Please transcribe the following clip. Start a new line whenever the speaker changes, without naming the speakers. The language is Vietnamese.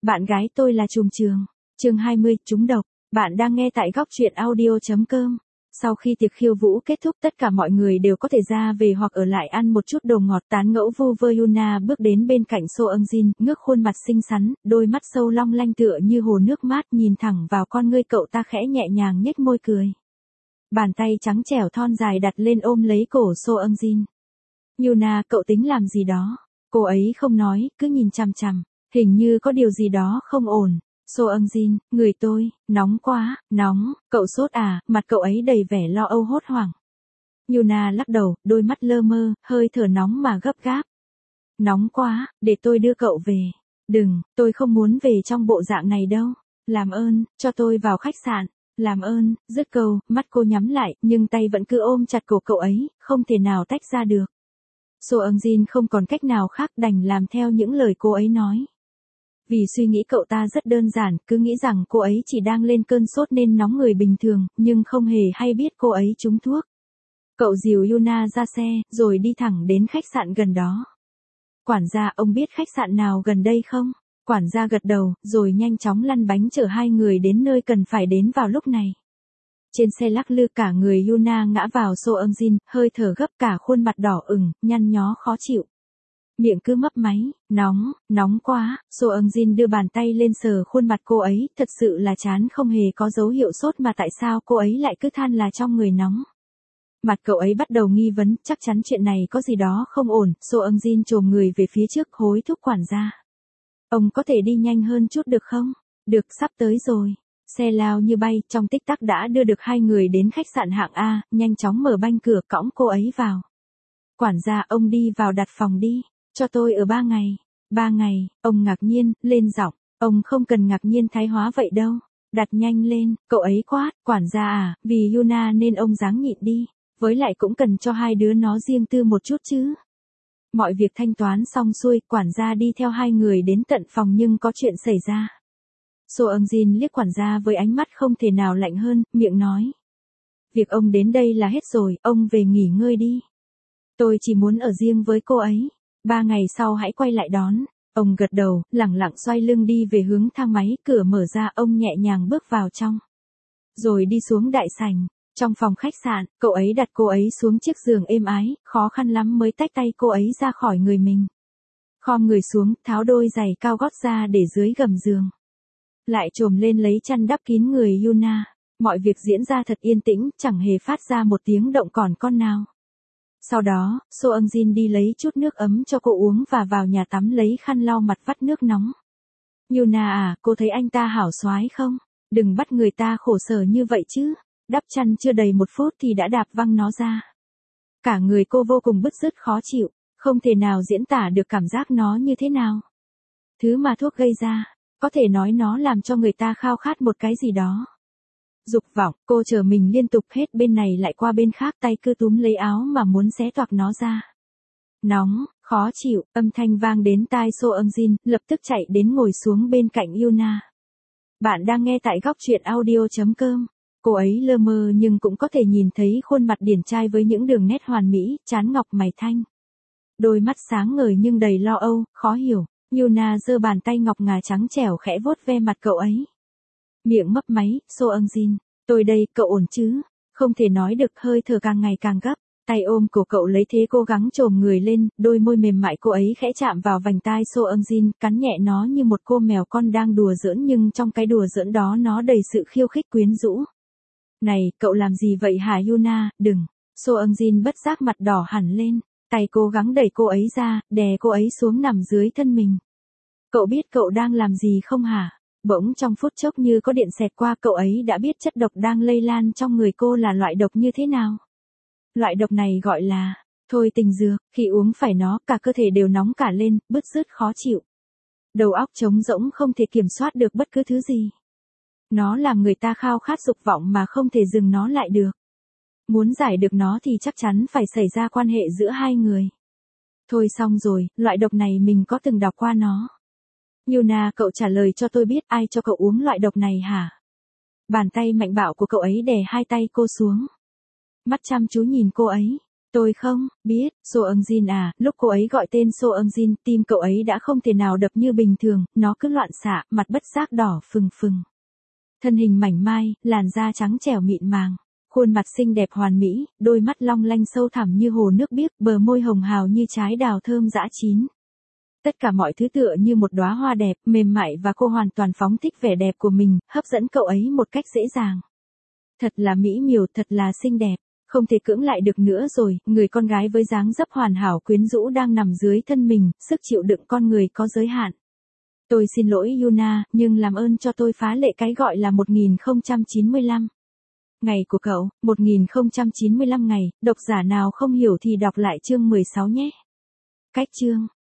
Bạn gái tôi là trùm trường. Chương 20, trúng độc. Bạn đang nghe tại góc truyện audio.com. Sau khi tiệc khiêu vũ kết thúc, tất cả mọi người đều có thể ra về hoặc ở lại ăn một chút đồ ngọt tán ngẫu vu vơ. Yuna bước đến bên cạnh So Eun Jin, ngước khuôn mặt xinh xắn, đôi mắt sâu long lanh tựa như hồ nước mát nhìn thẳng vào con ngươi cậu ta, khẽ nhẹ nhàng nhếch môi cười. Bàn tay trắng trẻo thon dài đặt lên ôm lấy cổ So Eun Jin. Yuna, cậu tính làm gì đó? Cô ấy không nói, cứ nhìn chằm chằm. Hình như có điều gì đó không ổn. So Eun Jin, người tôi, nóng quá, nóng, cậu sốt à? Mặt cậu ấy đầy vẻ lo âu hốt hoảng. Yuna lắc đầu, đôi mắt lơ mơ, hơi thở nóng mà gấp gáp. Nóng quá, để tôi đưa cậu về. Đừng, tôi không muốn về trong bộ dạng này đâu. Làm ơn, cho tôi vào khách sạn. Làm ơn, dứt câu, mắt cô nhắm lại, nhưng tay vẫn cứ ôm chặt cổ cậu ấy, không thể nào tách ra được. So Eun Jin không còn cách nào khác đành làm theo những lời cô ấy nói. Vì suy nghĩ cậu ta rất đơn giản, cứ nghĩ rằng cô ấy chỉ đang lên cơn sốt nên nóng người bình thường, nhưng không hề hay biết cô ấy trúng thuốc. Cậu dìu Yuna ra xe, rồi đi thẳng đến khách sạn gần đó. Quản gia, ông biết khách sạn nào gần đây không? Quản gia gật đầu, rồi nhanh chóng lăn bánh chở hai người đến nơi cần phải đến vào lúc này. Trên xe lắc lư, cả người Yuna ngã vào So Eun Jin, hơi thở gấp, cả khuôn mặt đỏ ửng, nhăn nhó khó chịu. Miệng cứ mấp máy, nóng, nóng quá. So Eun Jin đưa bàn tay lên sờ khuôn mặt cô ấy, thật sự là chán, không hề có dấu hiệu sốt mà tại sao cô ấy lại cứ than là trong người nóng. Mặt cậu ấy bắt đầu nghi vấn, chắc chắn chuyện này có gì đó không ổn. So Eun Jin chồm người về phía trước, hối thúc quản gia. Ông có thể đi nhanh hơn chút được không? Được, sắp tới rồi. Xe lao như bay, trong tích tắc đã đưa được hai người đến khách sạn hạng A, nhanh chóng mở banh cửa cõng cô ấy vào. Quản gia, ông đi vào đặt phòng đi, cho tôi ở 3 ngày. 3 ngày, ông ngạc nhiên, lên giọng, ông không cần ngạc nhiên thái hóa vậy đâu. Đặt nhanh lên, cậu ấy quát, quản gia à, vì Yuna nên ông ráng nhịn đi, với lại cũng cần cho hai đứa nó riêng tư một chút chứ. Mọi việc thanh toán xong xuôi, quản gia đi theo hai người đến tận phòng nhưng có chuyện xảy ra. So Eun Jin liếc quản gia với ánh mắt không thể nào lạnh hơn, miệng nói. Việc ông đến đây là hết rồi, ông về nghỉ ngơi đi. Tôi chỉ muốn ở riêng với cô ấy. 3 ngày sau hãy quay lại đón. Ông gật đầu, lẳng lặng xoay lưng đi về hướng thang máy, cửa mở ra, ông nhẹ nhàng bước vào trong. Rồi đi xuống đại sảnh. Trong phòng khách sạn, cậu ấy đặt cô ấy xuống chiếc giường êm ái, khó khăn lắm mới tách tay cô ấy ra khỏi người mình. Khom người xuống, tháo đôi giày cao gót ra để dưới gầm giường. Lại chồm lên lấy chăn đắp kín người Yuna. Mọi việc diễn ra thật yên tĩnh, chẳng hề phát ra một tiếng động còn con nào. Sau đó, So Eun Jin đi lấy chút nước ấm cho cô uống và vào nhà tắm lấy khăn lau mặt vắt nước nóng. Yuna à, cô thấy anh ta hảo soái không? Đừng bắt người ta khổ sở như vậy chứ. Đắp chăn chưa đầy 1 phút thì đã đạp văng nó ra. Cả người cô vô cùng bứt rứt khó chịu, không thể nào diễn tả được cảm giác nó như thế nào. Thứ mà thuốc gây ra, có thể nói nó làm cho người ta khao khát một cái gì đó. Dục vọng, cô chờ mình liên tục hết bên này lại qua bên khác, tay cứ túm lấy áo mà muốn xé toạc nó ra. Nóng, khó chịu, âm thanh vang đến tai So Eun Jin, lập tức chạy đến ngồi xuống bên cạnh Yuna. Bạn đang nghe tại góc truyện audio.com. Cô ấy lơ mơ nhưng cũng có thể nhìn thấy khuôn mặt điển trai với những đường nét hoàn mỹ, trán ngọc mày thanh. Đôi mắt sáng ngời nhưng đầy lo âu, khó hiểu. Yuna giơ bàn tay ngọc ngà trắng trẻo khẽ vuốt ve mặt cậu ấy. Miệng mấp máy, So Eun Jin, tôi đây, cậu ổn chứ? Không thể nói được, hơi thở càng ngày càng gấp. Tay ôm cổ cậu lấy thế cố gắng chồm người lên, đôi môi mềm mại cô ấy khẽ chạm vào vành tai So Eun Jin, cắn nhẹ nó như một cô mèo con đang đùa giỡn, nhưng trong cái đùa giỡn đó nó đầy sự khiêu khích quyến rũ. Này, cậu làm gì vậy hả Yuna, đừng. So Eun Jin bất giác mặt đỏ hẳn lên, tay cố gắng đẩy cô ấy ra, đè cô ấy xuống nằm dưới thân mình. Cậu biết cậu đang làm gì không hả? Bỗng trong phút chốc như có điện xẹt qua, cậu ấy đã biết chất độc đang lây lan trong người cô là loại độc như thế nào. Loại độc này gọi là thôi tình dược, khi uống phải nó, cả cơ thể đều nóng cả lên, bứt rứt khó chịu. Đầu óc trống rỗng, không thể kiểm soát được bất cứ thứ gì. Nó làm người ta khao khát dục vọng mà không thể dừng nó lại được. Muốn giải được nó thì chắc chắn phải xảy ra quan hệ giữa hai người. Thôi xong rồi, loại độc này mình có từng đọc qua nó. Yuna, cậu trả lời cho tôi biết, ai cho cậu uống loại độc này hả? Bàn tay mạnh bạo của cậu ấy đè hai tay cô xuống. Mắt chăm chú nhìn cô ấy. Tôi không biết, So Eun-jin à, lúc cô ấy gọi tên So Eun-jin, tim cậu ấy đã không thể nào đập như bình thường, nó cứ loạn xạ, mặt bất giác đỏ phừng phừng. Thân hình mảnh mai, làn da trắng trẻo mịn màng, khuôn mặt xinh đẹp hoàn mỹ, đôi mắt long lanh sâu thẳm như hồ nước biếc, bờ môi hồng hào như trái đào thơm dã chín. Tất cả mọi thứ tựa như một đóa hoa đẹp, mềm mại và cô hoàn toàn phóng thích vẻ đẹp của mình, hấp dẫn cậu ấy một cách dễ dàng. Thật là mỹ miều, thật là xinh đẹp. Không thể cưỡng lại được nữa rồi, người con gái với dáng dấp hoàn hảo quyến rũ đang nằm dưới thân mình, sức chịu đựng con người có giới hạn. Tôi xin lỗi Yuna, nhưng làm ơn cho tôi phá lệ cái gọi là 1095. Ngày của cậu, 1095 ngày, độc giả nào không hiểu thì đọc lại chương 16 nhé. Cách chương